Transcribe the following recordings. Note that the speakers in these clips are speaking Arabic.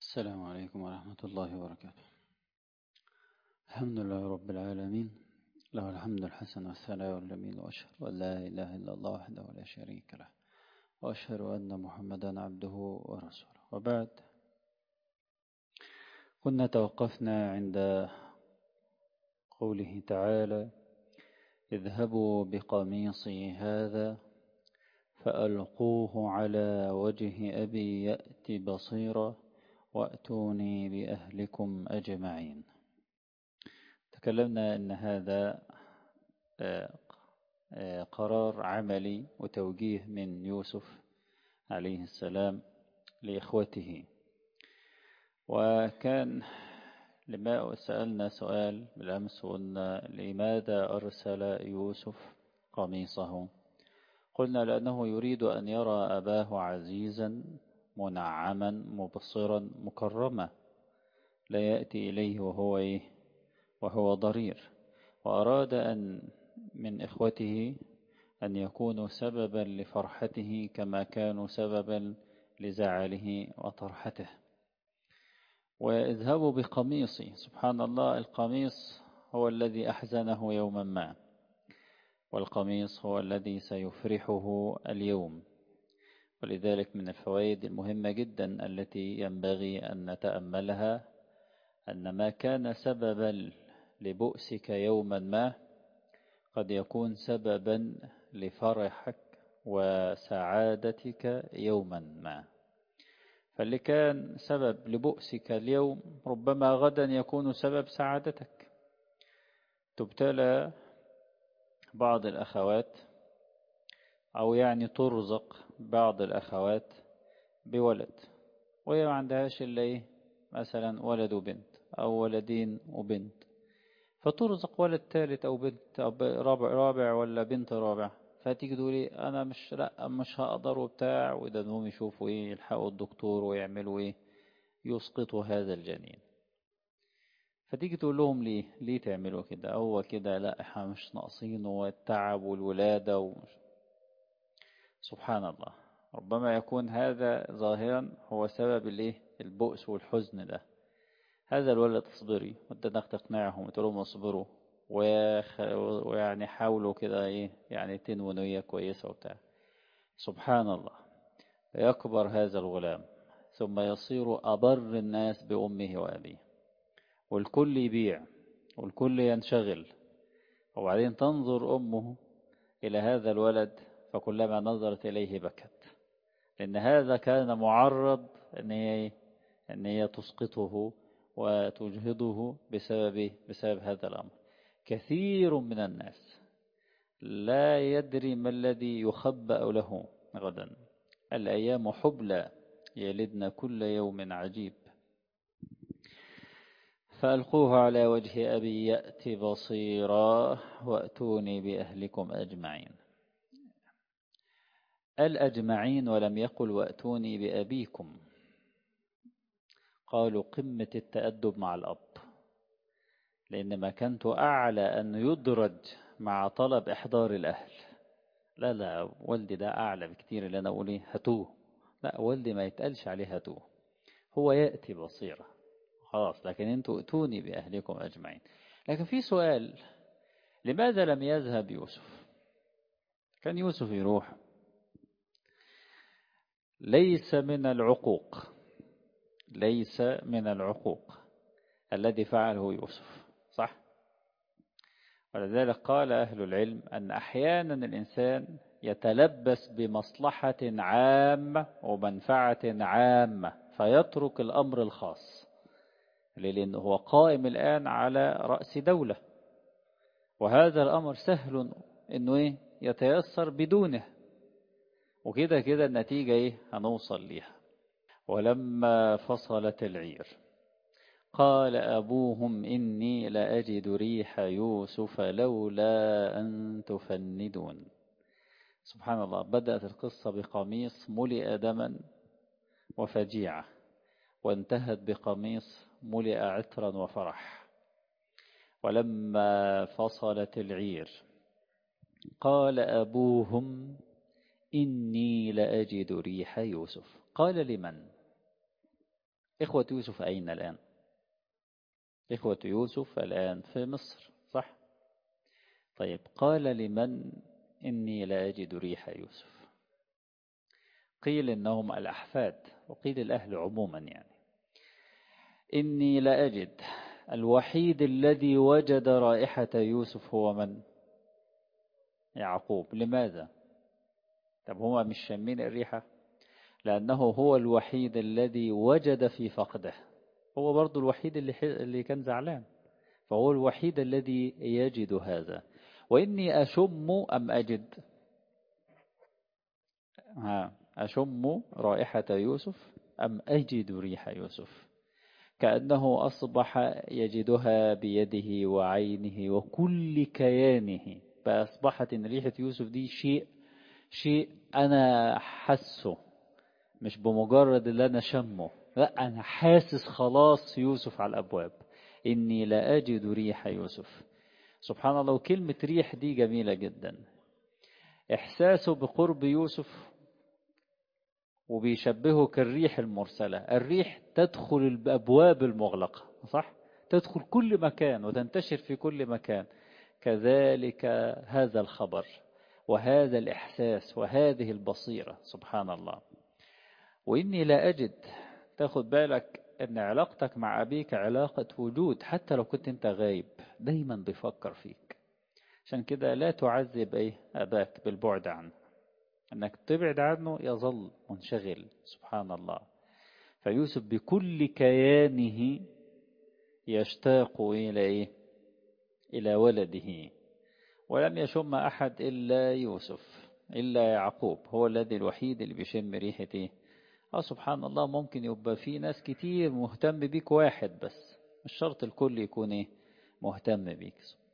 السلام عليكم ورحمة الله وبركاته. الحمد لله رب العالمين، له الحمد الحسن والثناء الجميل، وأشهد أن لا إله إلا الله وحده لا شريك له، وأشهد أن محمدا عبده ورسوله. وبعد، كنا توقفنا عند قوله تعالى: اذهبوا بقميصي هذا فألقوه على وجه أبي يأت بصيرا وأتوني بأهلكم أجمعين. تكلمنا أن هذا قرار عملي وتوجيه من يوسف عليه السلام لإخوته. وكان لما سألنا سؤال بالأمس قلنا: لماذا أرسل يوسف قميصه؟ قلنا: لأنه يريد أن يرى أباه عزيزا منعما مبصرا مكرما، لا يأتي إليه وهو ضرير. وأراد أن من إخوته أن يكونوا سببا لفرحته كما كانوا سببا لزعله وطرحته. واذهبوا بقميصي، سبحان الله، القميص هو الذي أحزنه يوما ما، والقميص هو الذي سيفرحه اليوم. ولذلك من الفوائد المهمة جدا التي ينبغي أن نتأملها أن ما كان سببا لبؤسك يوما ما قد يكون سببا لفرحك وسعادتك يوما ما. فاللي كان سبب لبؤسك اليوم ربما غدا يكون سبب سعادتك. تبتلى بعض الأخوات أو ترزق بعض الأخوات بولد، وهي ما عندهاش إلا مثلا ولد وبنت أو ولدين وبنت، فترزق ولد ثالث أو بنت أو رابع ولا بنت رابع، فتيجي تقولي أنا مش هقدر وبتاع، وده انهم يشوفوا يلحقوا الدكتور ويعملوا يسقطوا هذا الجنين. فتيجي تقول لهم ليه تعملوا كده؟ هو كده، لا احنا مش ناقصين، والتعب والولادة سبحان الله. ربما يكون هذا ظاهرا هو سبب البؤس والحزن ده. هذا الولد اصبري، وتدخل تقنعهم وتقول لهم اصبروا، حاولوا كده تنووا نية كويسة وبتاع. سبحان الله، يكبر هذا الغلام ثم يصير أبر الناس بأمه وأبيه، والكل يبيع والكل ينشغل، وبعدين تنظر أمه إلى هذا الولد فكلما نظرت إليه بكت، لأن هذا كان معرض أن هي تسقطه وتجهضه بسبب هذا الأمر. كثير من الناس لا يدري ما الذي يخبأ له غدا. الأيام حبلى يلدن كل يوم عجيب. فألقوه على وجه أبي يأت بصيرا وأتوني بأهلكم أجمعين. الأجمعين ولم يقل وأتوني بأبيكم. قالوا قمة التأدب مع الأب، لأن مكانته أعلى أن يدرج مع طلب إحضار الأهل. لا والدي ده أعلى بكتير، اللي أنا أقول هاتوه. لا، والدي ما يتقالش عليه هاتوه، هو يأتي بصيرة خلاص، لكن انتوا ائتوني بأهلكم أجمعين. لكن في سؤال: لماذا لم يذهب يوسف؟ كان يوسف يروح. ليس من العقوق الذي فعله يوسف، صح؟ ولذلك قال أهل العلم أن أحيانا الإنسان يتلبس بمصلحة عامة ومنفعة عامة فيترك الأمر الخاص، لأنه هو قائم الآن على رأس دولة، وهذا الأمر سهل أنه يتيسر بدونه، وكده كده النتيجة هنوصل ليها. ولما فصلت العير قال أبوهم إني لأجد ريح يوسف لولا أن تفندون. سبحان الله، بدأت القصة بقميص ملئ دما وفجيعة، وانتهت بقميص ملئ عطرا وفرح. ولما فصلت العير قال أبوهم إني لأجد ريح يوسف. قال لمن؟ إخوة يوسف أين الآن؟ إخوة يوسف الآن في مصر، صح؟ طيب قال لمن إني لا أجد ريح يوسف؟ قيل إنهم الأحفاد، وقيل الأهل عموما يعني. إني لا أجد، الوحيد الذي وجد رائحة يوسف هو من؟ يعقوب. لماذا؟ طب هما مش شامين الريحة؟ لأنه هو الوحيد الذي وجد في فقده، هو برضو الوحيد اللي كان زعلان، فهو الوحيد الذي يجد هذا. وإني أشم أم أجد؟ أشم رائحة يوسف أم أجد ريح يوسف؟ كأنه أصبح يجدها بيده وعينه وكل كيانه، فأصبحت إن ريحة يوسف دي شيء أنا حسه، مش بمجرد اللي أنا شمه، لا أنا حاسس خلاص يوسف على الأبواب. إني لا أجد ريح يوسف. سبحان الله. وكلمة ريح دي جميلة جدا، إحساسه بقرب يوسف، وبيشبهه كالريح المرسلة. الريح تدخل الأبواب المغلقة، صح؟ تدخل كل مكان وتنتشر في كل مكان. كذلك هذا الخبر وهذا الإحساس وهذه البصيرة، سبحان الله. وإني لا أجد، تاخد بالك أن علاقتك مع أبيك علاقة وجود، حتى لو كنت أنت غايب دايما بيفكر فيك. عشان كده لا تعذب أباك بالبعد عنه، أنك تبعد عنه يظل منشغل، سبحان الله. فيوسف بكل كيانه يشتاق إلى ولده، ولم يشم أحد إلا يوسف، إلا يعقوب هو الذي الوحيد اللي بيشم ريحة سبحان الله. ممكن يبقى في ناس كتير مهتم بيك واحد بس، مش شرط الكل يكون مهتم بيك.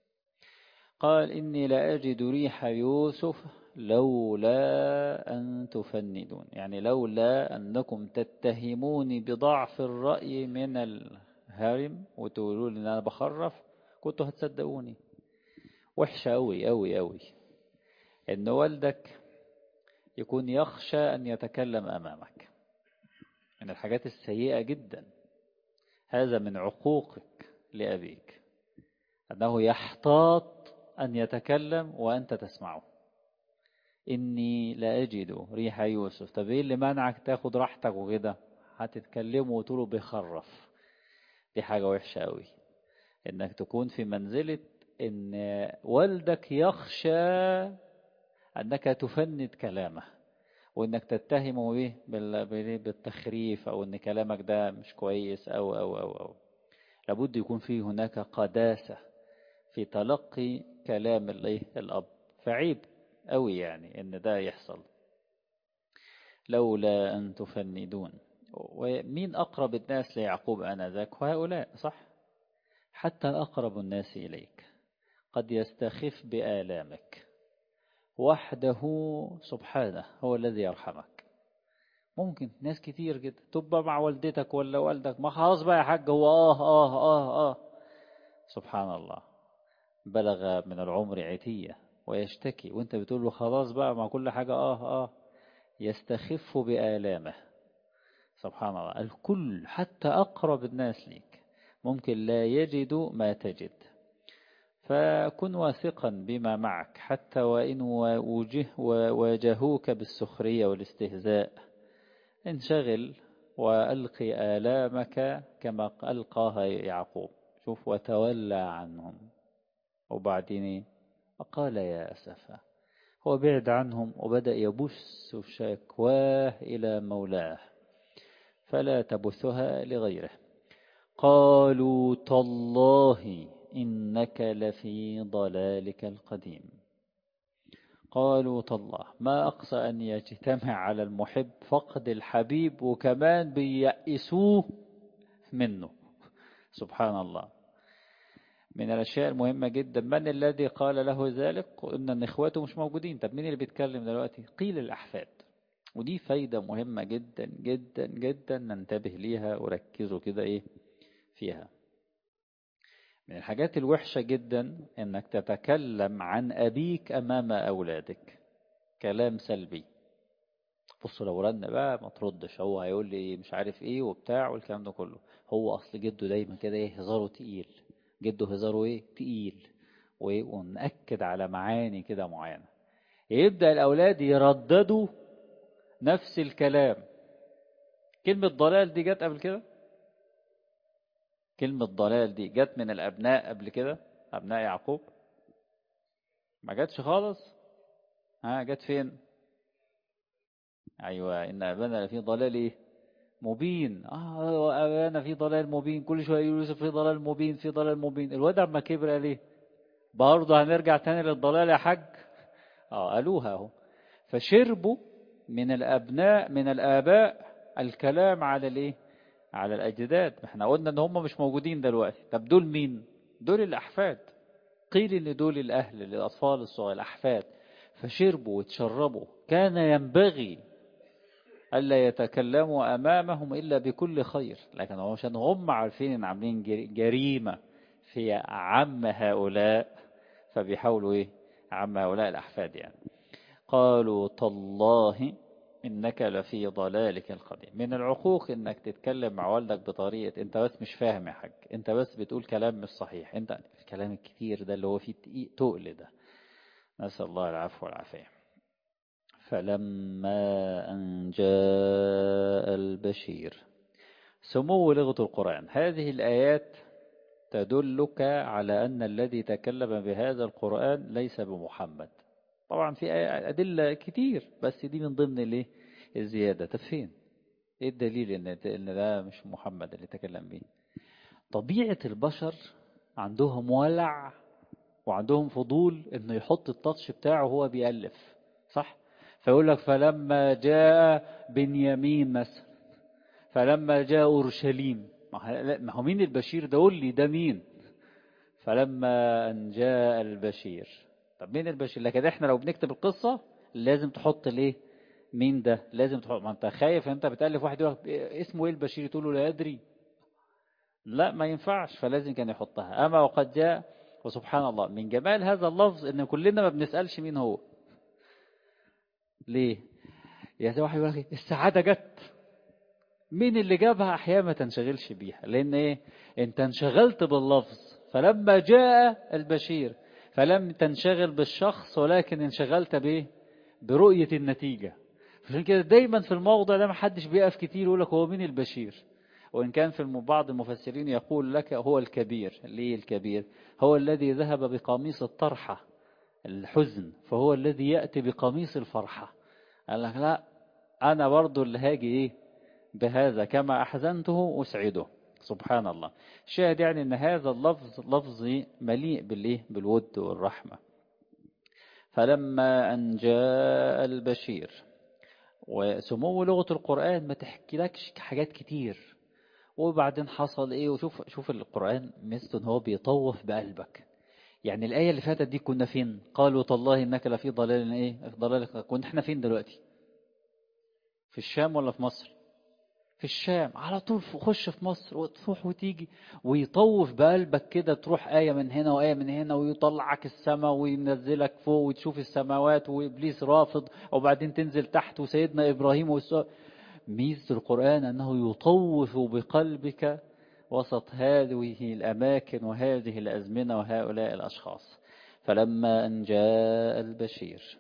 قال إني لا أجد ريح يوسف لولا أن تفندون، يعني لولا أنكم تتهموني بضعف الرأي من الهرم وتقولوا لي إن أنا بخرف كنتوا هتصدقوني. وحشة أوي أوي أوي إن والدك يكون يخشى أن يتكلم أمامك، من الحاجات السيئة جدا. هذا من عقوقك لأبيك، أنه يحتاط أن يتكلم وأنت تسمعه. إني لا أجد ريح يوسف. طب إيه اللي منعك تاخد راحتك وكده؟ هتتكلموا وتقولوا بيخرف. دي حاجة وحشة قوي، إنك تكون في منزلة إن والدك يخشى أنك تفند كلامه، وإنك تتهمه بالتخريف، أو إن كلامك ده مش كويس أو. لابد يكون فيه هناك قداسة في تلقي كلام الأب. فعيب قوي يعني إن ده يحصل. لولا أن تفندون. ومين أقرب الناس ليعقوب آنذاك؟ هؤلاء، صح؟ حتى أقرب الناس إليك قد يستخف بآلامك، وحده سبحانه هو الذي يرحمك. ممكن ناس كتير جدا تبقى مع والدتك ولا والدك، ما خلاص بقى يا حاج، هو سبحان الله، بلغ من العمر عتية ويشتكي، وانت بتقول له خلاص بقى مع كل حاجة يستخف بآلامه. سبحان الله. الكل حتى أقرب الناس ليك ممكن لا يجد ما تجد، فكن واثقا بما معك حتى وإن واجهوك بالسخرية والاستهزاء. انشغل وألقي آلامك كما ألقاها يعقوب. شوف، وتولى عنهم. وبعدين قال يا أسفا، هو بعد عنهم وبدأ يبث شكواه إلى مولاه، فلا تبثها لغيره. قالوا تالله إنك لفي ضلالك القديم. قالوا تالله، ما أقصى أن يجتمع على المحب فقد الحبيب، وكمان بيأسوه منه. سبحان الله. من الأشياء المهمة جدا، من الذي قال له ذلك؟ قلنا أن إخواته مش موجودين. طب مين اللي بيتكلم دلوقتي؟ قيل الأحفاد. ودي فايدة مهمة جدا جدا جدا، ننتبه ليها وركزوا كده فيها. من الحاجات الوحشة جدا أنك تتكلم عن أبيك أمام أولادك كلام سلبي. بص لو رن بقى ما تردش، هو هيقول لي مش عارف ايه وبتاع والكلام ده كله. هو اصل جده دايما كده ايه، هزاره تقيل. جده هزاره ايه تقيل. ونأكد على معاني كده معينة. يبدأ الأولاد يرددوا نفس الكلام. كلمة ضلال دي جت قبل كده؟ كلمة ضلال دي جت من الأبناء قبل كده؟ أبناء يعقوب ما جاتش خالص. ها جت فين؟ أيوة، إن أبانا لفي ضلال إيه مبين. أبانا في ضلال مبين، كل شوية يقول يوسف في ضلال مبين، في ضلال مبين. الواد أما كبر قال إيه؟ برضه هنرجع تاني للضلال يا حاج. قالوها اهو. فشربوا من الأبناء من الآباء الكلام على الإيه؟ على الأجداد. احنا قلنا إن هم مش موجودين دلوقتي. طب دول مين؟ دول الأحفاد. قيل إن دول الأهل للأطفال الصغير الأحفاد. فشربوا وتشربوا. كان ينبغي ألا يتكلموا أمامهم إلا بكل خير، لكن هو عشان هم عارفين إن عاملين جريمة في عم هؤلاء، فبيحاولوا إيه؟ عم هؤلاء الأحفاد يعني. قالوا تالله إنك لفي ضلالك القديم. من العقوق إنك تتكلم مع والدك بطريقة أنت بس مش فاهم يا حاج، أنت بس بتقول كلام مش صحيح، أنت الكلام الكتير ده اللي هو فيه تقل ده. نسأل الله العفو والعافية. فلما أن جاء البشير. سمو لغة القرآن. هذه الآيات تدلك على أن الذي تكلم بهذا القرآن ليس بمحمد. طبعا في أدلة كتير بس دي من ضمن الايه الزيادة. طب فين ايه الدليل ان ده مش محمد اللي تكلم به؟ طبيعة البشر عندهم ولع وعندهم فضول انه يحط التاتش بتاعه وهو بيألف، صح؟ فيقول لك فلما جاء بنيامين مثلا، فلما جاء أورشليم. ما هو مين البشير ده؟ قول لي ده مين؟ فلما أن جاء البشير. طب مين البشير؟ لكن احنا لو بنكتب القصة لازم تحط ليه مين ده، لازم تحط. ما انت خايف انت بتألف واحد يقول اسمه ايه البشير، تقول له لا أدري. لا ما ينفعش، فلازم كان يحطها. أما وقد جاء. وسبحان الله من جمال هذا اللفظ ان كلنا ما بنسألش مين هو. ليه؟ يا زي واحد يقول لك السعادة جت، مين اللي جابها؟ أحيانا ما تنشغلش بيها، لأن إيه؟ أنت انشغلت باللفظ. فلما جاء البشير فلم تنشغل بالشخص ولكن انشغلت بإيه؟ برؤية النتيجة. عشان كده دايما في الموضع ده ما حدش بيقف كتير يقول لك هو مين البشير. وإن كان في بعض المفسرين يقول لك هو الكبير. ليه الكبير؟ هو الذي ذهب بقميص الطرحة الحزن، فهو الذي يأتي بقميص الفرحة. قال لك لا، أنا برضو اللي هاجي إيه بهذا، كما أحزنته أسعده. سبحان الله. شاهد يعني أن هذا اللفظ لفظ مليء بالإيه؟ بالود والرحمة. فلما أن جاء البشير. وسمو لغة القرآن ما تحكي لكش حاجات كتير. وبعدين حصل إيه؟ وشوف شوف القرآن مثل هو بيطوف بقلبك. يعني الآية اللي فاتت دي كنا فين؟ قالوا تالله إنك لفي ضلال إيه؟ في ضلال. كنا إحنا فين دلوقتي؟ في الشام ولا في مصر؟ في الشام. على طول خش في مصر وتروح وتيجي ويطوف بقلبك كده، تروح آية من هنا وآية من هنا ويطلعك السماء وينزلك فوق وتشوف السماوات وإبليس رافض، وبعدين تنزل تحت وسيدنا إبراهيم ميزة القرآن أنه يطوف بقلبك وسط هذه الأماكن وهذه الأزمنة وهؤلاء الأشخاص. فلما أن جاء البشير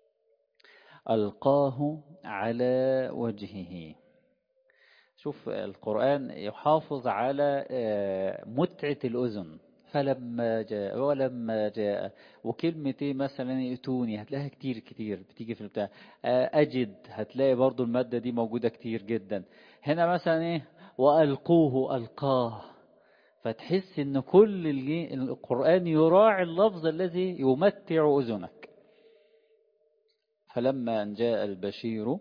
ألقاه على وجهه. شوف القرآن يحافظ على متعة الأذن. فلما جاء ولما جاء. وكلمة ايه مثلا ائتوني هتلاقيها كتير كتير بتيجي في البتاع. أجد هتلاقي برضو المادة دي موجودة كتير جدا. هنا مثلا ايه وألقوه ألقاه. فتحس ان كل القرآن يراعي اللفظ الذي يمتع أذنك. فلما أن جاء البشير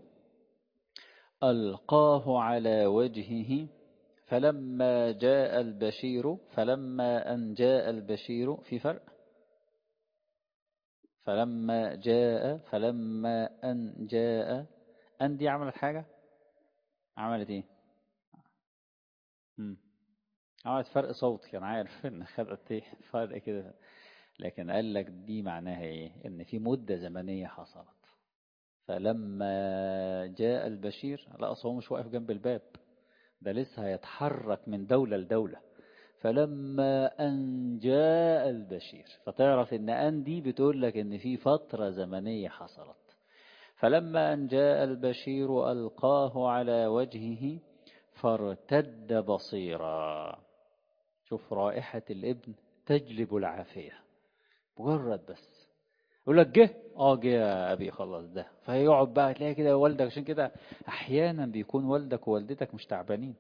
ألقاه على وجهه. فلما جاء البشير. فلما أن جاء البشير في فرق. فلما جاء. فلما أن جاء. أن دي عملت حاجة. عملت إيه؟ عملت فرق صوت. كان عارف إن خدت إيه فرق كده. لكن قال لك دي معناها إيه؟ إن في مدة زمنية حصلت. فلما جاء البشير، لا أصلا هو مش واقف جنب الباب، ده لسه هيتحرك من دولة لدولة. فلما أن جاء البشير، فتعرف إن أن دي بتقول لك إن في فترة زمنية حصلت. فلما أن جاء البشير ألقاه على وجهه فارتد بصيرا. شوف رائحة الابن تجلب العافية، مجرد بس يقول لك جه، جه يا ابي خلاص ده. فيقعد بقى تلاقي كده والدك، عشان كده احيانا بيكون والدك ووالدتك مش تعبانين،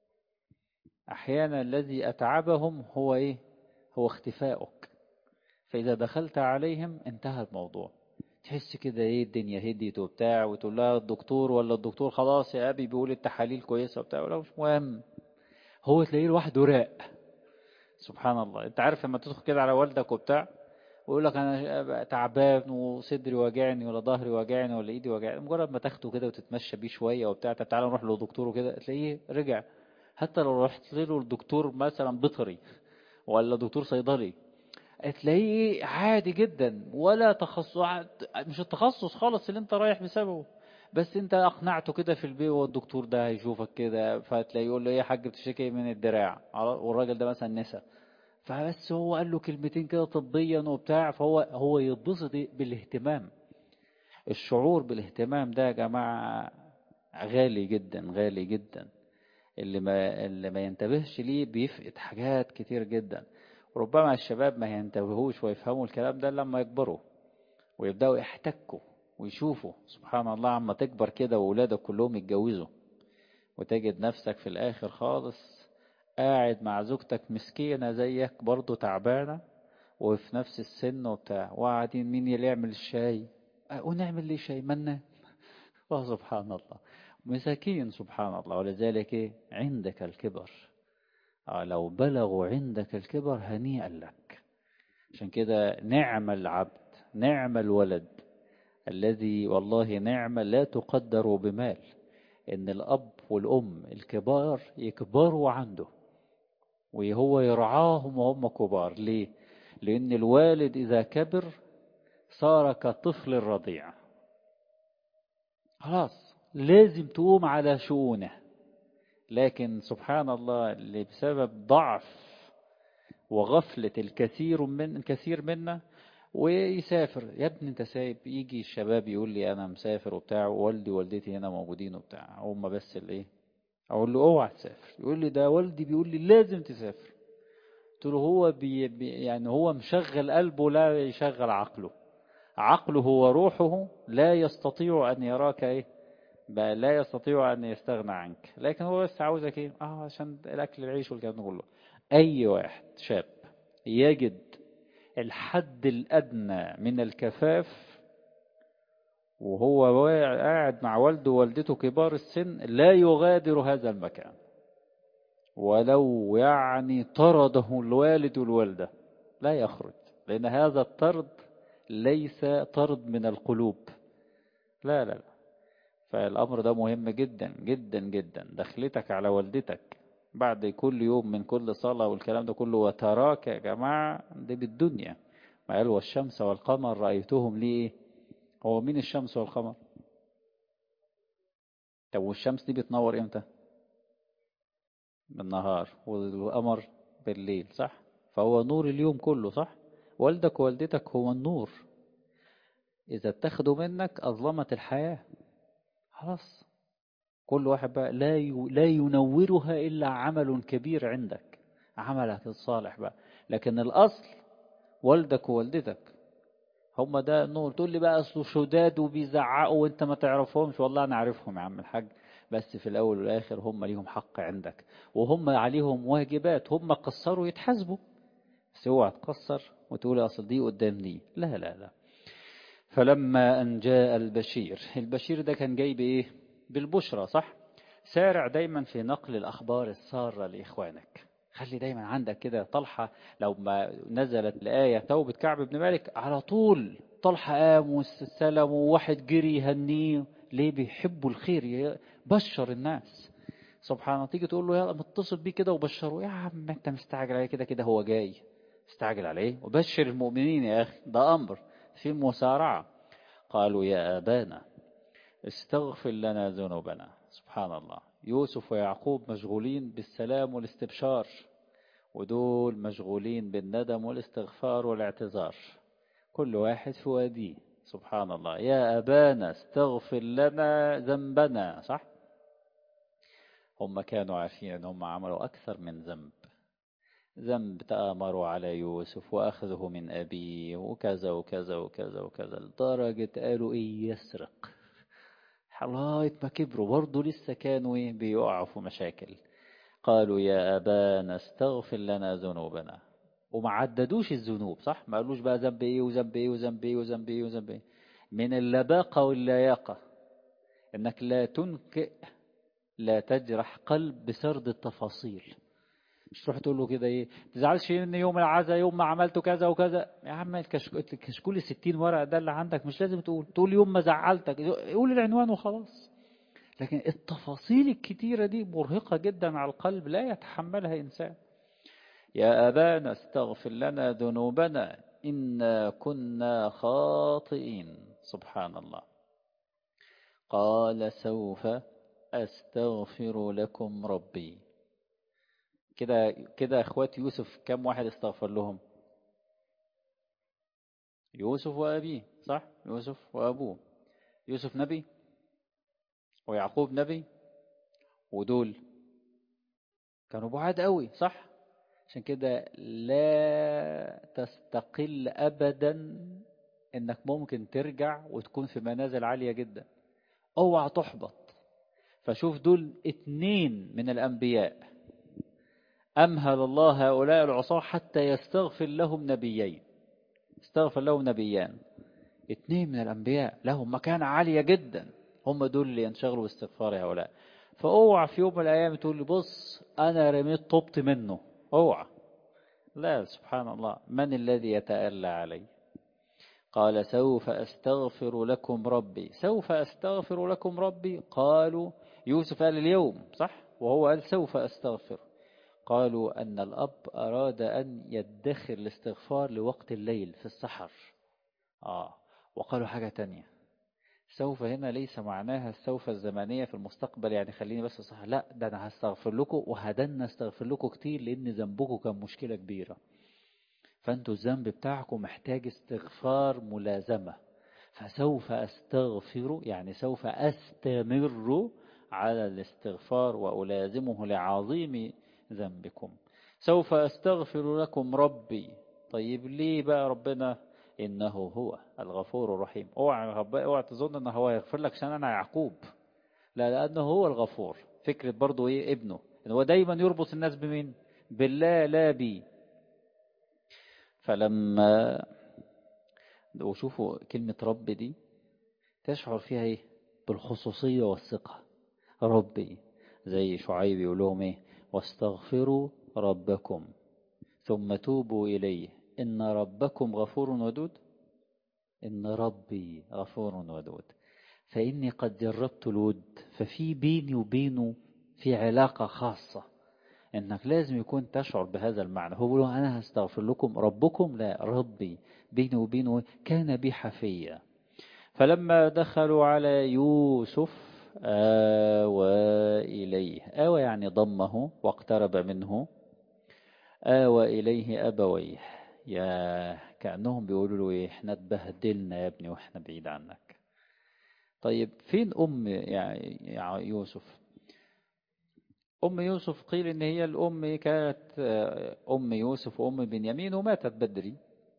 احيانا الذي اتعبهم هو ايه؟ هو اختفائك. فاذا دخلت عليهم انتهى الموضوع. تحس كده ايه، الدنيا هديت وبتاع، وتقول لها الدكتور، ولا الدكتور خلاص يا ابي بيقول التحاليل كويسه وبتاع، ولا مش مهم، هو تلاقيه لوحده راق. سبحان الله. انت عارف لما تدخل كده على والدك وبتاع ويقول لك انا تعبان وصدري واجعني ولا ظهري واجعني ولا ايدي واجعني، مجرد ما تاخده كده وتتمشى بيه شويه وبتاع، طب تعالى نروح لدكتور وكده، تلاقيه رجع. حتى لو رحت له الدكتور مثلا بيطري ولا دكتور صيدلي، تلاقيه عادي جدا، ولا تخصص، مش التخصص خالص اللي انت رايح بسببه، بس انت اقنعته كده في البيت، والدكتور ده هيشوفك كده، فتلاقيه يقول له ايه يا حاج بتشتكي من الدراع، والراجل ده مثلا نسا، فبس هو قال له كلمتين كده طبيا وبتاع، فهو يتبسط بالاهتمام. الشعور بالاهتمام ده يا جماعة غالي جدا، غالي جدا. اللي ما ينتبهش ليه بيفقد حاجات كتير جدا. ربما الشباب ما ينتبهوش ويفهموا الكلام ده لما يكبروا ويبدأوا يحتكوا ويشوفوا. سبحان الله، عما تكبر كده وولادك كلهم يتجوزوا، وتجد نفسك في الآخر خالص قاعد مع زوجتك مسكينة زيك برضو تعبانة، وفي نفس السن وبتاع، وقاعدين مين اللي يعمل الشاي، ونعمل لي شاي منا. سبحان الله، مساكين سبحان الله. ولذلك عندك الكبر، لو بلغوا عندك الكبر هنيئا لك. عشان كده نعم العبد، نعم الولد الذي والله نعمة لا تقدر بمال، إن الأب والأم الكبار يكبروا عنده وهو يرعاهم وهم كبار. ليه؟ لأن الوالد إذا كبر صار كطفل الرضيع، خلاص لازم تقوم على شؤونه. لكن سبحان الله، اللي بسبب ضعف وغفلة الكثير منا ويسافر. يا ابني انت سايب، يجي الشباب يقول لي انا مسافر وبتاع، والدي ووالدتي هنا موجودين وبتاع، هم بس الايه، اقول له اوعى تسافر، يقول لي ده والدي بيقول لي لازم تسافر. قلت له هو يعني هو مشغل قلبه لا يشغل عقله، عقله وروحه لا يستطيع ان يراك ايه بقى، لا يستطيع ان يستغنى عنك، لكن هو بس عاوزك ايه، عشان الاكل العيش والكلام ده كله. اي واحد شاب يجد الحد الادنى من الكفاف وهو قاعد مع والده ووالدته كبار السن، لا يغادر هذا المكان ولو يعني طرده الوالد والوالدة، لا يخرج، لأن هذا الطرد ليس طرد من القلوب. لا لا لا. فالأمر ده مهم جدا جدا جدا. دخلتك على والدتك بعد كل يوم من كل صلاة والكلام ده كله، وتراك يا جماعة دي بالدنيا. ما قال والشمس والقمر رأيتهم ليه؟ هو مين الشمس والقمر؟ طب والشمس دي بتنور امتى؟ بالنهار، والقمر بالليل، صح؟ فهو نور اليوم كله، صح؟ والدك ووالدتك هو النور، إذا اتخذوا منك أظلمت الحياة، خلاص. كل واحد بقى لا ينورها إلا عمل كبير عندك، عملك الصالح بقى. لكن الأصل والدك ووالدتك هم ده النور. تقول لي بقى أصله شداد وبيزعقوا وانت ما تعرفهمش، والله أنا عارفهم يا عم الحاج، بس في الأول والآخر هم ليهم حق عندك، وهم عليهم واجبات، هم قصروا يتحاسبوا. بس اوعى تقصر وتقول أصل دي قدام دي، لا لا لا. فلما أن جاء البشير، البشير ده كان جاي بإيه؟ بالبشرى، صح؟ سارع دايما في نقل الأخبار السارة لإخوانك. خلي دايما عندك كده طلحة، لو ما نزلت الآية توبة كعب بن مالك على طول طلحة قام واستسلم، وواحد جري يهنيه. ليه؟ بيحبوا الخير، بشر الناس. سبحان الله، تيجي تقول له يلا متصل بيه كده وبشره، يا عم انت مستعجل عليه كده كده هو جاي، استعجل عليه وبشر المؤمنين يا أخي، ده أمر في مسارعة. قالوا يا آبانا استغفر لنا ذنوبنا. سبحان الله، يوسف ويعقوب مشغولين بالسلام والاستبشار، ودول مشغولين بالندم والاستغفار والاعتذار، كل واحد في واديه. سبحان الله. يا أبانا استغفر لنا ذنبنا، صح؟ هم كانوا عارفين ان هم عملوا أكثر من ذنب، ذنب تآمروا على يوسف وأخذه من أبيه وكذا وكذا وكذا وكذا، لدرجة قالوا إيه يسرق، لغاية ما كبروا برضه لسه كانوا إيه بيقعوا في مشاكل. قالوا يا أبانا استغفر لنا ذنوبنا، وما عددوش الذنوب، صح؟ ما قالوش بقى ذنب إيه وذنب إيه وذنب إيه وذنب إيه وذنب إيه. من اللباقة واللياقة إنك لا تنكئ، لا تجرح قلب بسرد التفاصيل. مش تروح تقول له كده ايه، تزعلش ان يوم العزا يوم ما عملته كذا وكذا. يا عم الكشكول 60 ورقه ده اللي عندك مش لازم تقول يوم ما زعلتك، قول العنوان وخلاص. لكن التفاصيل الكتيره دي مرهقه جدا على القلب، لا يتحملها انسان. يا ابانا استغفر لنا ذنوبنا انا كنا خاطئين. سبحان الله. قال سوف استغفر لكم ربي. كده كده اخوات يوسف كم واحد استغفر لهم؟ يوسف وابيه، صح؟ يوسف وابوه. يوسف نبي ويعقوب نبي، ودول كانوا بعاد قوي، صح؟ عشان كده لا تستقل ابدا انك ممكن ترجع وتكون في منازل عالية جدا، اوعى تحبط. فشوف دول 2 من الانبياء امهل الله هؤلاء العصاة حتى يستغفر لهم نبيين، استغفر لهم نبيان. 2 من الأنبياء لهم مكانة عالية جدا، هم دول اللي ينشغلوا باستغفار هؤلاء. فأوعى في يوم من الأيام تقول لي بص أنا رميت طوبت منه، أوعى. لا، سبحان الله، من الذي يتألى علي؟ قال سوف أستغفر لكم ربي. سوف أستغفر لكم ربي. قالوا يوسف قال اليوم، صح؟ وهو قال سوف أستغفر. قالوا أن الأب أراد أن يدخر الاستغفار لوقت الليل في السحر. وقالوا حاجة تانية، سوف هنا ليس معناها السوف الزمنية في المستقبل، يعني خليني بس صح، لا ده أنا هستغفر لكم وهدنا استغفر لكم كتير لأن ذنبكم كان مشكلة كبيرة، فأنتوا الذنب بتاعكم محتاج استغفار ملازمة. فسوف أستغفر يعني سوف أستمر على الاستغفار وألازمه لعظيم ذنبكم. سوف أستغفر لكم ربي. طيب ليه بقى ربنا؟ إنه هو الغفور الرحيم. اوعى تظن إنه هو يغفر لك عشان أنا يعقوب، لا، لأنه هو الغفور. فكرة برضو إيه ابنه، إن هو دايما يربط الناس بمين؟ بالله لا بي. فلما وشوفوا كلمة رب دي تشعر فيها إيه؟ بالخصوصية والثقة. ربي، زي شعيب يقول لهم إيه؟ واستغفروا ربكم ثم توبوا إليه إن ربكم غفور ودود. إن ربي غفور ودود، فإني قد جربت الود، ففي بيني وبينه في علاقة خاصة، إنك لازم يكون تشعر بهذا المعنى. هو بيقول أنا هستغفر لكم ربكم، لا، ربي بيني وبينه كان بي حفيا. فلما دخلوا على يوسف آوى إليه، آوى يعني ضمه واقترب منه، آوى إليه أبويه. يا كأنهم بيقولوا له إيه، إحنا اتبهدلنا يا ابني وإحنا بعيد عنك. طيب فين أم يا يوسف؟ أم يوسف قيل إن هي الأم كانت أم يوسف وأم بنيامين وماتت بدري،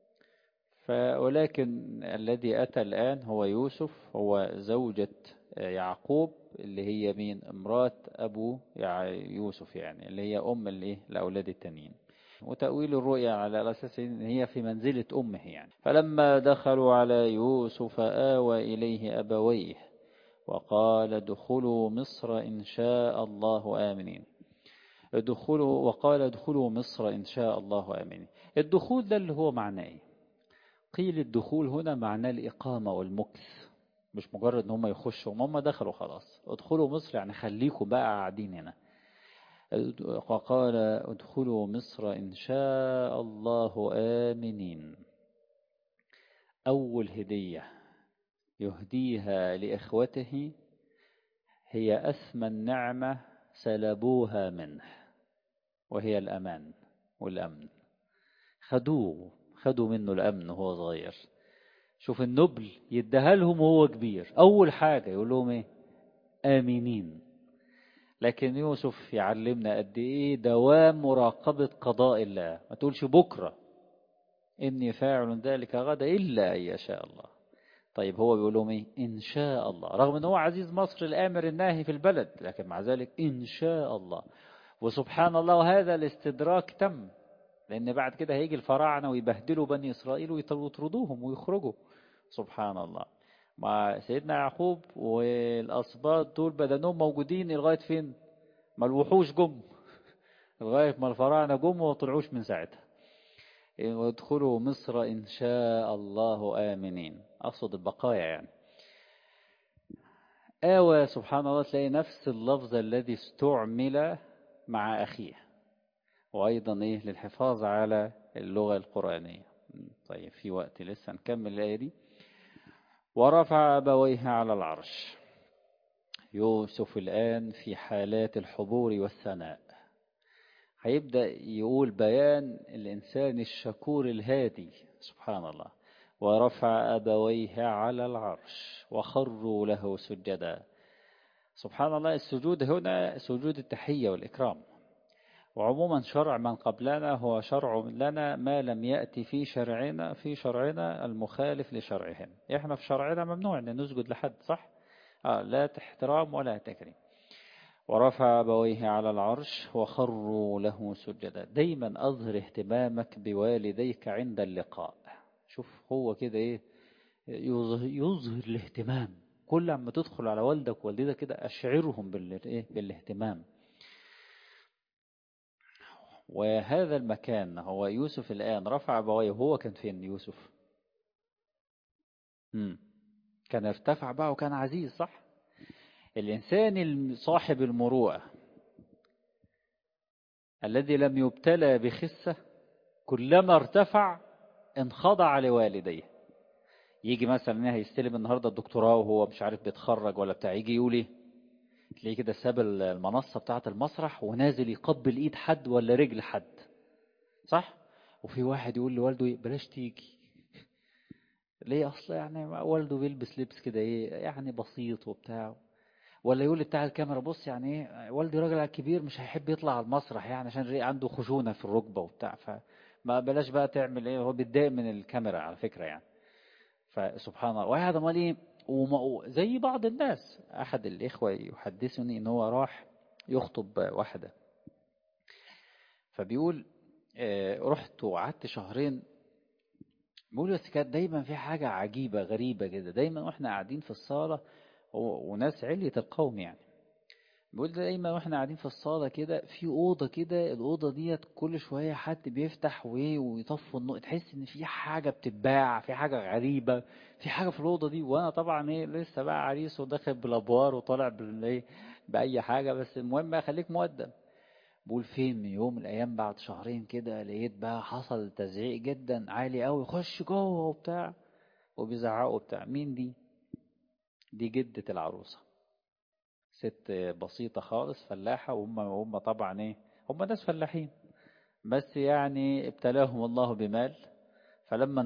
ولكن الذي أتى الآن هو يوسف، هو زوجة يعقوب اللي هي مين؟ امرات أبو يوسف، يعني اللي هي أم الأولاد التانيين. وتأويل الرؤيا على أساس إن هي في منزلة أمه يعني. فلما دخلوا على يوسف آوى إليه أبويه وقال ادخلوا مصر إن شاء الله آمنين. وقال ادخلوا مصر إن شاء الله آمنين. الدخول ده اللي هو معناه إيه؟ قيل الدخول هنا معناه الإقامة والمكث، مش مجرد ان هم يخشوا، هم دخلوا خلاص. ادخلوا مصر يعني خليكم بقى قاعدين هنا. وقال ادخلوا مصر إن شاء الله آمنين. أول هدية يهديها لإخوته هي أثمن نعمة سلبوها منه، وهي الأمان والأمن. خدوا منه الأمن وهو صغير. شوف النبل يديها لهم وهو كبير، أول حاجة يقول لهم إيه؟ آمنين. لكن يوسف يعلمنا قد إيه دوام مراقبة قضاء الله. ما تقولش بكرة إني فاعل ذلك غدا إلا أن يشاء الله. طيب هو بيقول لهم إيه؟ إن شاء الله، رغم إن هو عزيز مصر الآمر الناهي في البلد، لكن مع ذلك إن شاء الله. وسبحان الله، وهذا الاستدراك تم، لأن بعد كده هيجي الفراعنة ويبهدلوا بني إسرائيل ويطردوهم ويخرجوا. سبحان الله. مع سيدنا يعقوب والأسباط دول بدنهم موجودين لغاية فين؟ ما الوحوش جم لغاية ما الفراعنة جم وما طلعوش من ساعتها. وادخلوا مصر إن شاء الله آمنين، أقصد البقايا يعني. آوى سبحان الله، تلاقي نفس اللفظ الذي استعمل مع أخيه، وأيضا إيه للحفاظ على اللغة القرآنية. طيب في وقت لسه نكمل الآية دي. ورفع أبويه على العرش. يوسف الآن في حالات الحضور والثناء، هيبدأ يقول بيان الإنسان الشكور الهادي. سبحان الله. ورفع أبويه على العرش وخروا له سجدا. سبحان الله. السجود هنا سجود التحية والإكرام. وعموما شرع من قبلنا هو شرع لنا ما لم يأتي في شرعنا المخالف لشرعهم. احنا في شرعنا ممنوع ان نسجد لحد، صح؟ لا احترام ولا تكريم. ورفع أبويه على العرش وخروا له سجدا. دايما أظهر اهتمامك بوالديك عند اللقاء. شوف هو كده ايه، يظهر الاهتمام. كل ما تدخل على والدك ووالدتك كده أشعرهم بالاهتمام. وهذا المكان هو يوسف الآن رفع أبويه. هو كان فين يوسف؟ كان ارتفع بقى وكان عزيز، صح؟ الإنسان صاحب المروءة الذي لم يبتلى بخسة كلما ارتفع انخضع لوالديه. يجي مثلا هيستلم النهارده الدكتوراه وهو مش عارف بيتخرج ولا بتاع، يجي يقول ايه؟ تلاقيه كده ساب المنصة بتاعة المسرح ونازل يقبل ايد حد ولا رجل حد، صح؟ وفي واحد يقول لوالده ايه؟ بلاش تيجي. ليه؟ اصلا يعني والده بيلبس لبس كده ايه يعني بسيط وبتاع. ولا يقول بتاع الكاميرا بص يعني ايه، والدي راجل كبير مش هيحب يطلع على المسرح يعني عشان عنده خشونة في الركبة وبتاع، فما بلاش بقى تعمل ايه. هو بيتضايق من الكاميرا على فكرة يعني. فسبحان الله. واحد امال ايه، زي بعض الناس. احد الاخوة يحدثني ان هو راح يخطب واحدة، فبيقول رحت وقعدت شهرين. بيقول بس كانت دايما في حاجة عجيبة غريبة كده، دايما واحنا قاعدين في الصالة وناس علية القوم يعني. بيقول دايما واحنا قاعدين في الصالة كده في أوضة كده، الأوضة ديت كل شوية حد بيفتح ويطفي النور، تحس إن في حاجة بتتباع، في حاجة غريبة، في حاجة في الأوضة دي. وأنا طبعا إيه لسه بقى عريس وداخل بالأبوار وطالع بالإيه بأي حاجة، بس المهم بقى خليك مؤدب. بقول فين من يوم من الأيام بعد شهرين كده لقيت بقى حصل تزعيق جدا عالي قوي، خش جوه وبتاع، وبيزعقوا بتاع. مين دي؟ دي جدة العروسة، ست بسيطة خالص فلاحة. وهم طبعا ايه، هم ناس فلاحين بس يعني ابتلاهم الله بمال. فلما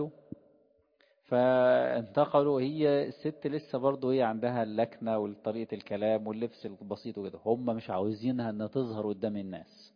فانتقلوا هي الست لسه برضه هي عندها اللكنة وطريقة الكلام واللبس البسيط وكده. هم مش عاوزينها انها تظهر قدام الناس.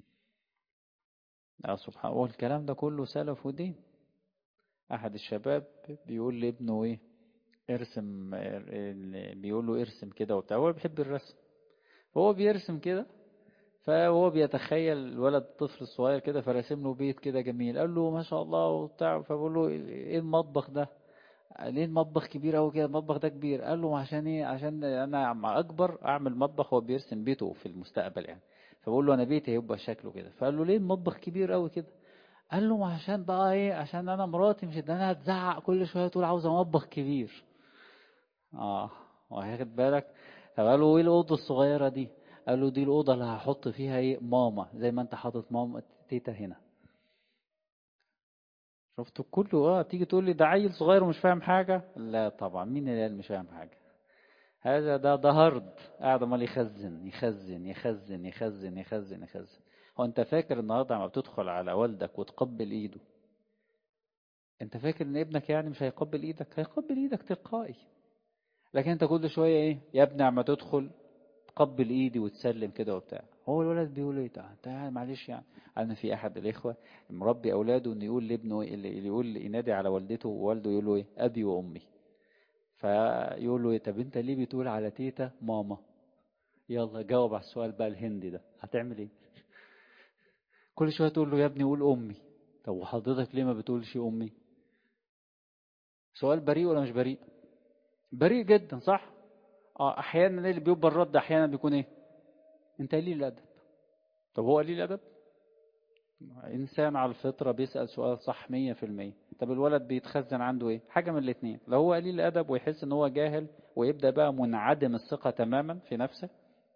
سبحان الله. والكلام ده كله سلف ودين. احد الشباب بيقول لابنه ايه، ارسم. بيقول له ارسم كده وبتاع، هو بيحب الرسم. هو بيرسم كده، فهو بيتخيل الولد الطفل الصغير كده، فراسم له بيت كده جميل. قال له ما شاء الله وبتاع، فبقول له ايه المطبخ ده؟ ليه المطبخ كبير قوي كده؟ المطبخ ده كبير. قال له عشان ايه؟ عشان انا اما اكبر اعمل مطبخ. هو بيرسم بيته في المستقبل يعني. فبقول له انا بيتي هيبقى شكله كده. فقال له ليه المطبخ كبير قوي كده؟ قال له عشان بقى ايه، عشان انا مراتي مش انا هتزعق كل شويه تقول عاوزه مطبخ كبير. اه واخد بالك. طب قال له ايه الاوضه الصغيره دي؟ قال له دي الاوضه اللي هحط فيها ايه ماما، زي ما انت حاطط ماما تيتا هنا. شفتوا كله تيجي تقول لي ده عيل صغير ومش فاهم حاجة. لا طبعا، مين اللي قال مش فاهم حاجة؟ هذا ده هرد قاعد امال يخزن يخزن يخزن يخزن يخزن يخزن. هو انت فاكر النهارده لما بتدخل على والدك وتقبل ايده، انت فاكر ان ابنك يعني مش هيقبل ايدك؟ هيقبل ايدك تلقائي. لكن انت كل شويه ايه يا ابني عم تدخل تقبل ايدي وتسلم كده وبتاع. هو الولد بيقول ايه ده انت معلش يعني. انا في احد الاخوه مربي اولاده انه يقول لابنه اللي يقول ينادي على والدته ووالده يقول له ايه ابي وامي. فيقول له ايه طب انت ليه بتقول على تيتا ماما؟ يلا جاوب على السؤال بقى الهندي ده، هتعمل ايه؟ كل شويه تقول له يا ابني قول امي. طب وحضرتك ليه ما بتقولش امي؟ سؤال بريء ولا مش بريء؟ بريء جدا صح. احيانا اللي بيبقى الرد احيانا بيكون ايه انت قليل الادب. طب هو قليل الادب؟ انسان على الفطره بيسال سؤال صح 100%. طب الولد بيتخزن عنده ايه؟ حاجه من الاثنين، لو هو قليل الادب ويحس ان هو جاهل ويبدا بقى منعدم الثقه تماما في نفسه،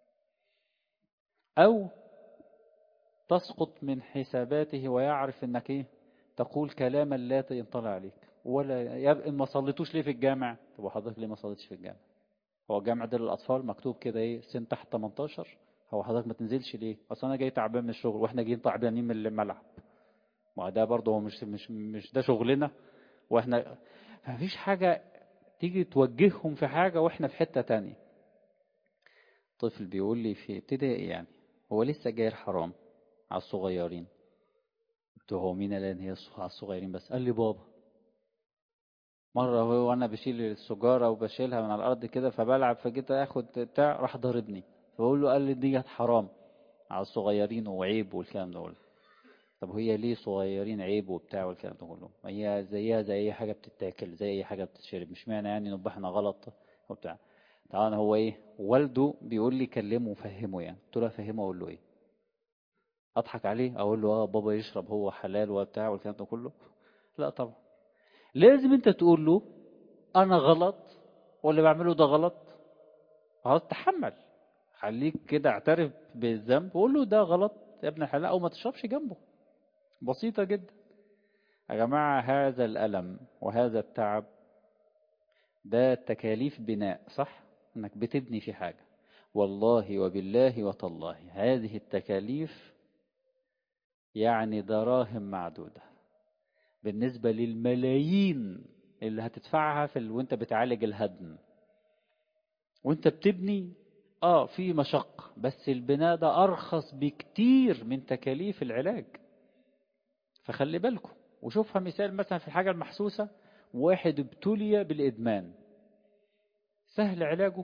او تسقط من حساباته ويعرف انك ايه تقول كلاما لا ينطلع عليك. ولا ان ما صليتوش ليه في الجامع؟ طب وحضرتك ليه ما صليتش في الجامع؟ هو الجامع ده للاطفال مكتوب كده ايه سن تحت 18؟ هو حضرتك ما تنزلش ليه؟ اصل انا جاي تعبان من الشغل واحنا جايين تعبانين من الملعب. ما ده برضه هو مش ده شغلنا. واحنا مفيش حاجه تيجي توجههم في حاجه واحنا في حته تانية. طفل بيقول لي في ابتدائي يعني هو لسه جاير حرام على الصغيرين. قلت له هو مين قال ان هي على الصغيرين بس؟ قال لي بابا. مره هو وانا بشيل السجاره وبشيلها من على الارض كده فبلعب فجيت اخد بتاع راح ضاربني. فبقول له قال لي دي حرام على الصغيرين وعيب والكلام ده كله. طب هي ليه صغيرين عيب وبتاع والكلام ده كله؟ ما هي زيها زي اي حاجه بتتاكل زي اي حاجه بتتشرب، مش معنى يعني نبقى احنا غلط وبتاع. طبعا هو ايه والده بيقول لي كلمه وفهمه يعني. قلت له افهمه اقول له ايه؟ اضحك عليه اقول له بابا يشرب هو حلال وبتاع والكلام ده كله؟ لا طبعا. لازم انت تقول له انا غلط واللي بعمله ده غلط. خلاص تحمل. خليك كده اعترف بالذنب وقول له ده غلط يا ابن الحلال او ما تشربش جنبه. بسيطة جدا. يا جماعة هذا الألم وهذا التعب ده تكاليف بناء صح؟ انك بتبني في حاجة. والله وبالله وتالله هذه التكاليف يعني دراهم معدودة بالنسبة للملايين اللي هتدفعها وانت بتعالج الهدم. وانت بتبني في مشقة بس البناء ده أرخص بكتير من تكاليف العلاج. فخلي بالكم. وشوفها مثال مثلا في الحاجة المحسوسة. واحد ابتلي بالإدمان سهل علاجه؟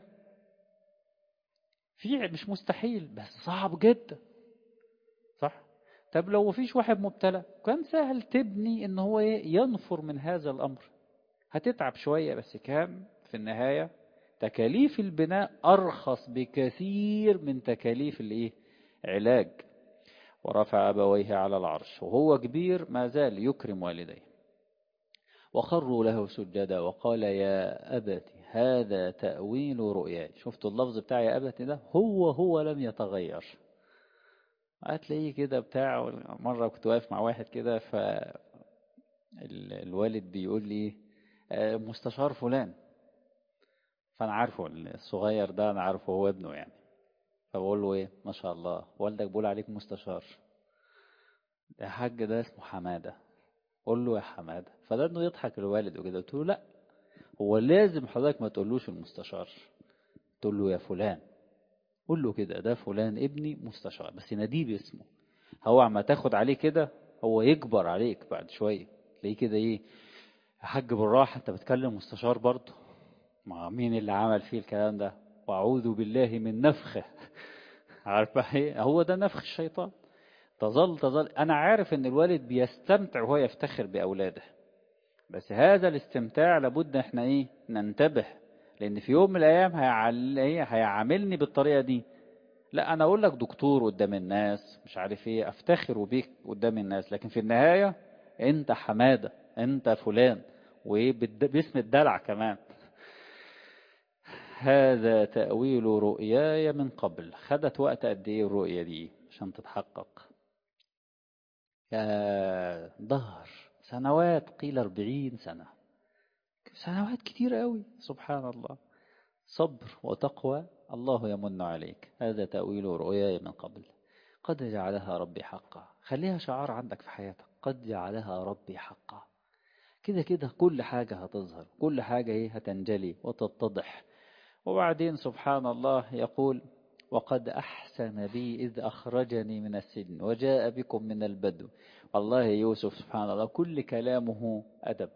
مش مستحيل بس صعب جدا صح. طب لو مفيش واحد مبتلى كان سهل تبني ان هو ينفر من هذا الأمر. هتتعب شوية بس كان في النهاية تكاليف البناء أرخص بكثير من تكاليف علاج. ورفع أبويه على العرش وهو كبير ما زال يكرم والديه وخروا له سجدا وقال يا أبت هذا تأويل رؤياي. شفتوا اللفظ بتاع يا أبت ده هو لم يتغير. هتلاقيه كده بتاع. مرة كنت واقف مع واحد كده فالوالد بيقول لي مستشار فلان. فأنا عارفه الصغير ده أنا عارفه هو ابنه يعني. فبقول له ايه ما شاء الله والدك بيقول عليك مستشار. يا حاج ده اسمه حمادة. قول له يا حمادة. فده انه يضحك الوالد وكده. قلت له لا هو لازم حضرتك ما تقولوش المستشار. تقول له يا فلان. قول له كده ده فلان ابني مستشار بس ناديه باسمه. هو عم تاخد عليه كده هو يكبر عليك بعد شوية تلاقيه كده ايه يا حاج بالراحة انت بتكلم مستشار برضه. مع مين اللي عمل فيه الكلام ده؟ واعوذ بالله من نفخه. عارفه ايه هو ده نفخ الشيطان. تظل أنا عارف إن الوالد بيستمتع وهو يفتخر بأولاده. بس هذا الاستمتاع لابد إحنا ننتبه. لأن في يوم من الأيام هيعاملني بالطريقة دي. لا أنا أقول لك دكتور قدام الناس مش عارف إيه أفتخر بيك قدام الناس لكن في النهاية أنت حمادة أنت فلان باسم الدلع كمان. هذا تأويل رؤياي من قبل. خدت وقت قد إيه الرؤية دي عشان تتحقق؟ ظهر سنوات، قيل 40 سنة، سنوات كتير قوي. سبحان الله. صبر وتقوى، الله يمن عليك. هذا تأويل رؤياي من قبل، قد جعلها ربي حقا. خليها شعار عندك في حياتك، قد جعلها ربي حقا. كده كده كل حاجة هتظهر، كل حاجة هتنجلي وتتضح. وبعدين سبحان الله يقول: وقد أحسن بي إذ أخرجني من السجن وجاء بكم من البدو. والله يوسف سبحان الله كل كلامه أدب.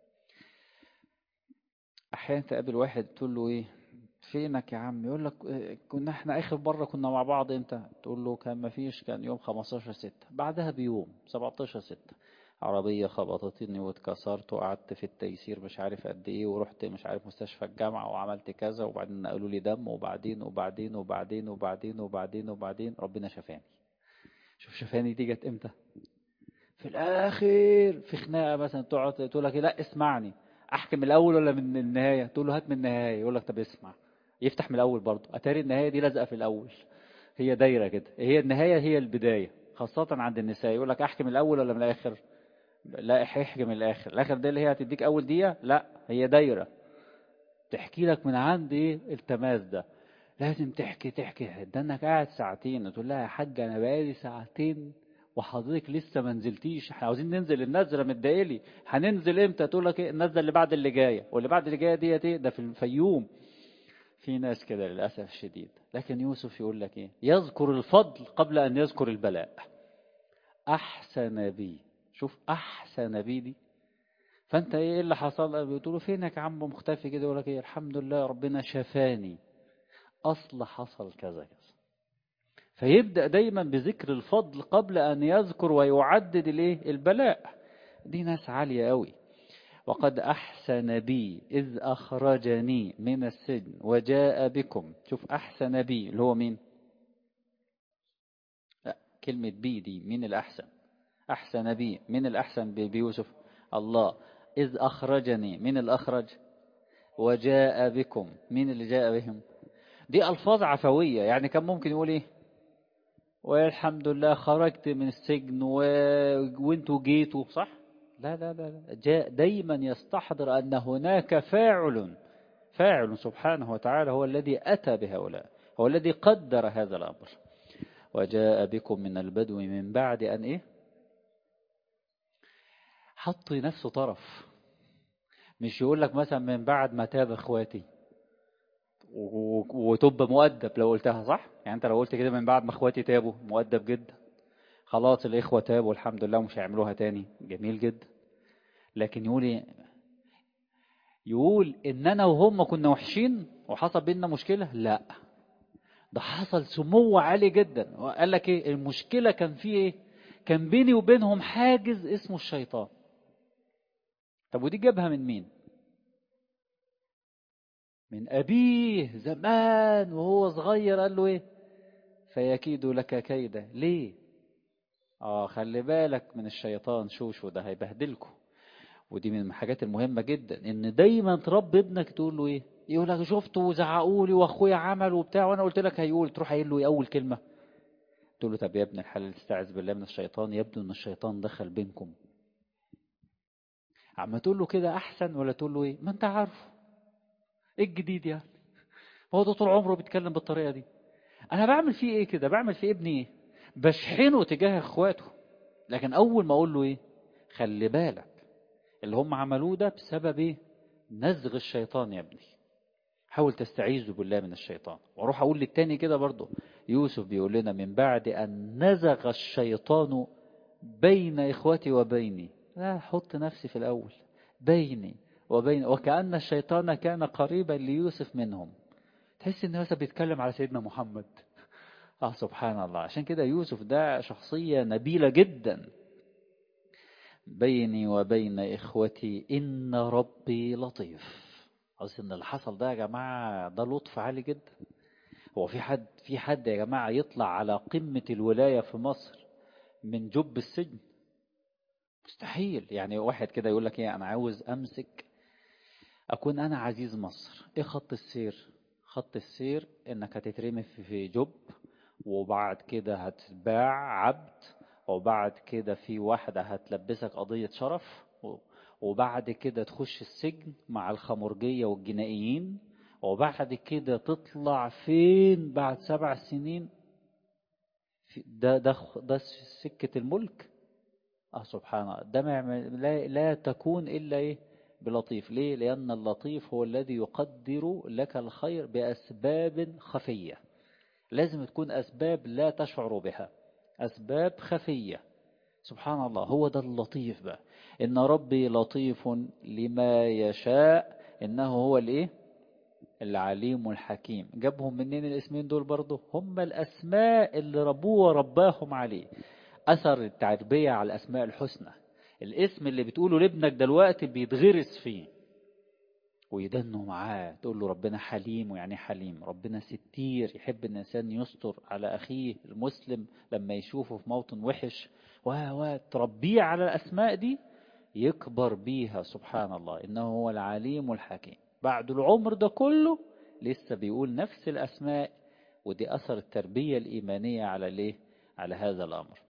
أحيانا تقابل واحد تقول له إيه، فينك يا عم؟ يقول لك كنا احنا آخر مرة كنا مع بعض امتى؟ تقول له كان ما فيش، كان يوم 15/6. بعدها بيوم 17/6 عربية خبطتني واتكسرت وقعدت في التيسير مش عارف قد ايه، ورحت مش عارف مستشفى الجامعة وعملت كذا، وبعدين قالوا لي دم، وبعدين وبعدين وبعدين وبعدين وبعدين وبعدين ربنا شفاني. شوف شفاني دي جت امتى؟ في الآخر في خناقة مثلا تقعد تقول لك لا اسمعني، احكي من الاول ولا من النهاية؟ تقول له هات من النهاية، يقول لك طب اسمع، يفتح من الاول برضه. اتاري النهاية دي لازقة في الاول. هي دايرة كده، هي النهاية هي البداية، خاصة عند النساء. يقول لك احكي من الاول ولا من الاخر؟ لا احكي من الاخر. الاخر دي اللي هي هتديك اول دقيقة، لا هي دايرة تحكي لك من عند ايه التماس ده. لازم تحكي تحكي، ده انك قاعد ساعتين تقول لها يا حاجة انا بقالي ساعتين وحضرتك لسه ما نزلتيش، احنا عاوزين ننزل النزله متضايقلي. هننزل امتى؟ تقول لك ايه النزله اللي بعد اللي جايه، واللي بعد اللي جايه ديت ايه؟ ده في الفيوم. في ناس كده للاسف الشديد. لكن يوسف يقول لك ايه؟ يذكر الفضل قبل ان يذكر البلاء. احسن بي، شوف احسن بي دي. فانت ايه اللي حصل؟ بتقول له فينك يا عم مختفي كده؟ يقول لك ايه؟ الحمد لله ربنا شفاني، اصل حصل كذا كذا. فيبدأ دايما بذكر الفضل قبل أن يذكر ويعدد الايه البلاء. دي ناس عالية قوي. وقد أحسن بي إذ أخرجني من السجن وجاء بكم. شوف أحسن بي اللي هو مين؟ لا، كلمة بي دي مين الأحسن؟ أحسن بي مين الأحسن بيوسف؟ الله. إذ أخرجني مين الأخرج؟ وجاء بكم مين اللي جاء بهم؟ دي ألفاظ عفوية، يعني كان ممكن يقول إيه؟ والحمد لله خرجت من السجن وانتوا جيتوا صح. لا لا لا لا. جاء دايما يستحضر أن هناك فاعل سبحانه وتعالى هو الذي أتى بهؤلاء، هو الذي قدر هذا الأمر. وجاء بكم من البدو من بعد أن إيه؟ حط نفسه طرف. مش يقول لك مثلا من بعد ما تاب إخواتي وتب مؤدب لو قلتها صح. يعني أنت لو قلت كده من بعد ما إخواتي تابوا، مؤدب جدا، خلاص الإخوة تابوا الحمد لله ومش هيعملوها تاني، جميل جدا. لكن يقول إيه؟ يقول إن أنا وهم كنا وحشين وحصل بيننا مشكلة؟ لا، ده حصل سمو عالي جدا. وقال لك إيه المشكلة؟ كان فيه إيه؟ كان بيني وبينهم حاجز اسمه الشيطان. طب ودي جابها من مين؟ من أبيه زمان وهو صغير. قال له إيه؟ فيكيد لك كيدا. ليه؟ خلي بالك من الشيطان، شوشو ده هيبهدلكوا. ودي من الحاجات المهمة جدا، ان دايما تربي ابنك تقول له ايه؟ يقول لك شفته وزعقوا لي واخويا عمل وبتاع وانا قلت لك هيقول، تروح قايل له ايه اول كلمة؟ تقول له طب يا ابن الحلال استعذ بالله من الشيطان، يبدو ان الشيطان دخل بينكم. عم تقول له كده احسن ولا تقول له ايه ما انت عارف ايه الجديد يعني؟ هو ده طول عمره بيتكلم بالطريقة دي. انا بعمل فيه ايه كده؟ بعمل فيه ابني ايه؟ بشحنه تجاه اخواته. لكن اول ما اقول له ايه؟ خلي بالك اللي هم عملوه ده بسبب ايه؟ نزغ الشيطان يا ابني، حاول تستعيذ بالله من الشيطان. واروح اقول للتاني كده برضه. يوسف بيقول لنا من بعد ان نزغ الشيطان بين اخوتي وبيني. لا، حط نفسي في الاول، بيني وبين، وكأن الشيطان كان قريبا ليوسف منهم. تحس ان مثلا بيتكلم على سيدنا محمد. سبحان الله. عشان كده يوسف ده شخصية نبيلة جدا. بيني وبين إخوتي إن ربي لطيف. أصل إن اللي حصل ده يا جماعة ده لطف عالي جدا. هو في حد يا جماعة يطلع على قمة الولاية في مصر من جب السجن؟ مستحيل. يعني واحد كده يقول لك ايه، انا عاوز امسك اكون انا عزيز مصر. ايه خط السير؟ خط السير انك هتترمي في جب، وبعد كده هتتباع عبد، وبعد كده في واحدة هتلبسك قضية شرف، وبعد كده تخش السجن مع الخمرجية والجنائيين، وبعد كده تطلع فين بعد 7 سنين؟ ده سكة الملك. سبحان الله. ده لا تكون إلا إيه؟ بلطيف. ليه؟ لأن اللطيف هو الذي يقدر لك الخير بأسباب خفية. لازم تكون أسباب لا تشعر بها، أسباب خفية. سبحان الله. هو ده اللطيف بقى. إن ربي لطيف لما يشاء، إنه هو الإيه؟ العليم الحكيم. جابهم منين الاسمين دول؟ برضه هم الأسماء اللي ربوه ورباهم عليه. أثر التربية على الأسماء الحسنى. الاسم اللي بتقوله لابنك دلوقتي بيتغرس فيه ويدنه معاه. تقول له ربنا حليم، ويعني حليم ربنا ستير، يحب ان الانسان يستر على اخيه المسلم لما يشوفه في موطن وحش، تربيه على الاسماء دي يكبر بيها. سبحان الله. انه هو العليم الحكيم. بعد العمر ده كله لسه بيقول نفس الاسماء. ودي اثر التربية الايمانية على ليه؟ على هذا الامر.